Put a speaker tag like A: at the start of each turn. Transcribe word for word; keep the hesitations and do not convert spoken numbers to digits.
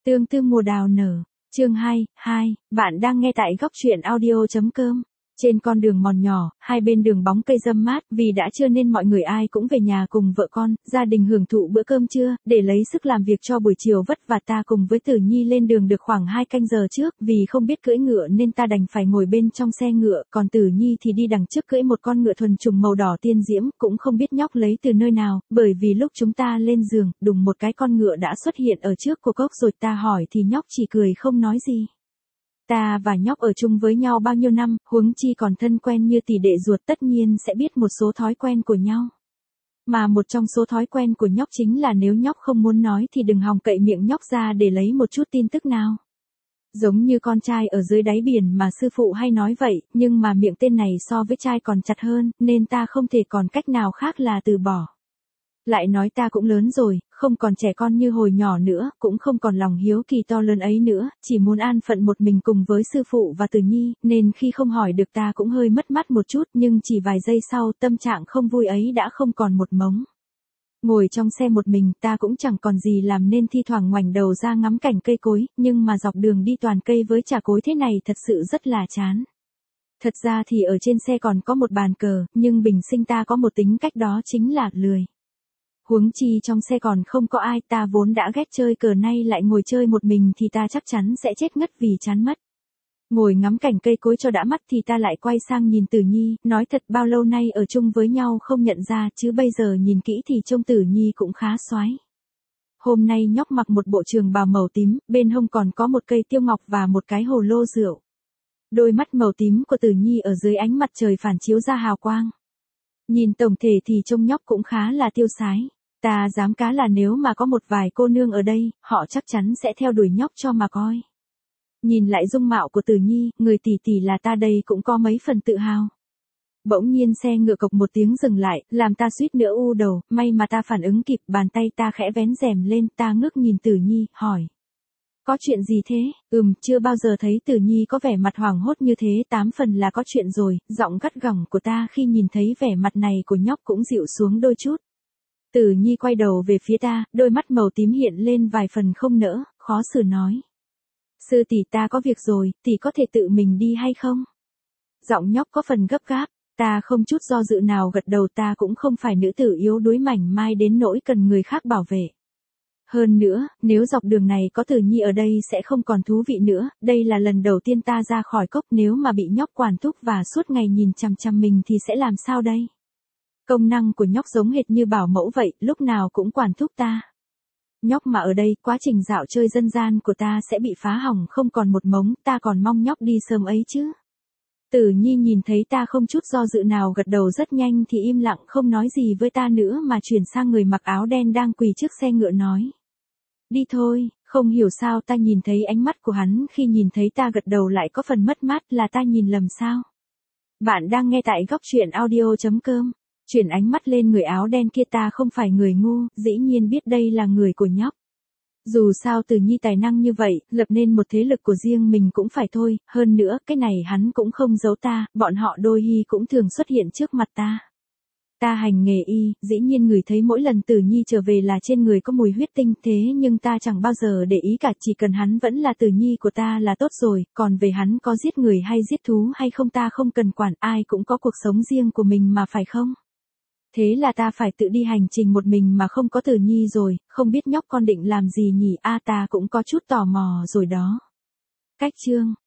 A: Tương tư mùa đào nở, chương hai, hai, bạn đang nghe tại góc truyện audio.com. Trên con đường mòn nhỏ, hai bên đường bóng cây râm mát, vì đã trưa nên mọi người ai cũng về nhà cùng vợ con, gia đình hưởng thụ bữa cơm trưa, để lấy sức làm việc cho buổi chiều vất vả. Ta cùng với Tử Nhi lên đường được khoảng hai canh giờ trước, vì không biết cưỡi ngựa nên ta đành phải ngồi bên trong xe ngựa, còn Tử Nhi thì đi đằng trước cưỡi một con ngựa thuần trùng màu đỏ tiên diễm, cũng không biết nhóc lấy từ nơi nào, bởi vì lúc chúng ta lên giường, đùng một cái con ngựa đã xuất hiện ở trước của cốc rồi. Ta hỏi thì nhóc chỉ cười không nói gì. Ta và nhóc ở chung với nhau bao nhiêu năm, huống chi còn thân quen như tỷ đệ ruột, tất nhiên sẽ biết một số thói quen của nhau. Mà một trong số thói quen của nhóc chính là nếu nhóc không muốn nói thì đừng hòng cậy miệng nhóc ra để lấy một chút tin tức nào. Giống như con trai ở dưới đáy biển mà sư phụ hay nói vậy, nhưng mà miệng tên này so với trai còn chặt hơn, nên ta không thể còn cách nào khác là từ bỏ. Lại nói ta cũng lớn rồi, không còn trẻ con như hồi nhỏ nữa, cũng không còn lòng hiếu kỳ to lớn ấy nữa, chỉ muốn an phận một mình cùng với sư phụ và Tử Nhi, nên khi không hỏi được ta cũng hơi mất mát một chút, nhưng chỉ vài giây sau, tâm trạng không vui ấy đã không còn một mống. Ngồi trong xe một mình, ta cũng chẳng còn gì làm nên thi thoảng ngoảnh đầu ra ngắm cảnh cây cối, nhưng mà dọc đường đi toàn cây với chả cối thế này thật sự rất là chán. Thật ra thì ở trên xe còn có một bàn cờ, nhưng bình sinh ta có một tính cách đó chính là lười. Huống chi trong xe còn không có ai, ta vốn đã ghét chơi cờ nay lại ngồi chơi một mình thì ta chắc chắn sẽ chết ngất vì chán mất. Ngồi ngắm cảnh cây cối cho đã mắt thì ta lại quay sang nhìn Tử Nhi, nói thật bao lâu nay ở chung với nhau không nhận ra, chứ bây giờ nhìn kỹ thì trông Tử Nhi cũng khá xoái. Hôm nay nhóc mặc một bộ trường bào màu tím, bên hông còn có một cây tiêu ngọc và một cái hồ lô rượu. Đôi mắt màu tím của Tử Nhi ở dưới ánh mặt trời phản chiếu ra hào quang. Nhìn tổng thể thì trông nhóc cũng khá là tiêu sái. Ta dám cá là nếu mà có một vài cô nương ở đây, họ chắc chắn sẽ theo đuổi nhóc cho mà coi. Nhìn lại dung mạo của Tử Nhi, người tỷ tỷ là ta đây cũng có mấy phần tự hào. Bỗng nhiên xe ngựa cộc một tiếng dừng lại, làm ta suýt nữa u đầu, may mà ta phản ứng kịp, bàn tay ta khẽ vén rèm lên, ta ngước nhìn Tử Nhi, hỏi. Có chuyện gì thế? Ừm, chưa bao giờ thấy Tử Nhi có vẻ mặt hoảng hốt như thế, tám phần là có chuyện rồi, giọng gắt gỏng của ta khi nhìn thấy vẻ mặt này của nhóc cũng dịu xuống đôi chút. Tử Nhi quay đầu về phía ta, đôi mắt màu tím hiện lên vài phần không nỡ, khó xử nói. Sư tỷ, ta có việc rồi, tỷ có thể tự mình đi hay không? Giọng nhóc có phần gấp gáp, ta không chút do dự nào gật đầu, ta cũng không phải nữ tử yếu đuối mảnh mai đến nỗi cần người khác bảo vệ. Hơn nữa, nếu dọc đường này có Tử Nhi ở đây sẽ không còn thú vị nữa, đây là lần đầu tiên ta ra khỏi cốc, nếu mà bị nhóc quản thúc và suốt ngày nhìn chằm chằm mình thì sẽ làm sao đây? Công năng của nhóc giống hệt như bảo mẫu vậy, lúc nào cũng quản thúc ta. Nhóc mà ở đây, quá trình dạo chơi dân gian của ta sẽ bị phá hỏng không còn một mống, ta còn mong nhóc đi sớm ấy chứ. Tử Nhi nhìn thấy ta không chút do dự nào gật đầu rất nhanh thì im lặng không nói gì với ta nữa mà chuyển sang người mặc áo đen đang quỳ trước xe ngựa nói. Đi thôi, không hiểu sao ta nhìn thấy ánh mắt của hắn khi nhìn thấy ta gật đầu lại có phần mất mát, là ta nhìn lầm sao? Bạn đang nghe tại góc truyện audio.com. Chuyển ánh mắt lên người áo đen kia, ta không phải người ngu, dĩ nhiên biết đây là người của nhóc. Dù sao Tử Nhi tài năng như vậy, lập nên một thế lực của riêng mình cũng phải thôi, hơn nữa, cái này hắn cũng không giấu ta, bọn họ đôi hi cũng thường xuất hiện trước mặt ta. Ta hành nghề y, dĩ nhiên người thấy mỗi lần Tử Nhi trở về là trên người có mùi huyết tinh, thế nhưng ta chẳng bao giờ để ý cả, chỉ cần hắn vẫn là Tử Nhi của ta là tốt rồi, còn về hắn có giết người hay giết thú hay không ta không cần quản, ai cũng có cuộc sống riêng của mình mà phải không? Thế là ta phải tự đi hành trình một mình mà không có Tử Nhi rồi, không biết nhóc con định làm gì nhỉ, a à, ta cũng có chút tò mò rồi đó. Cách chương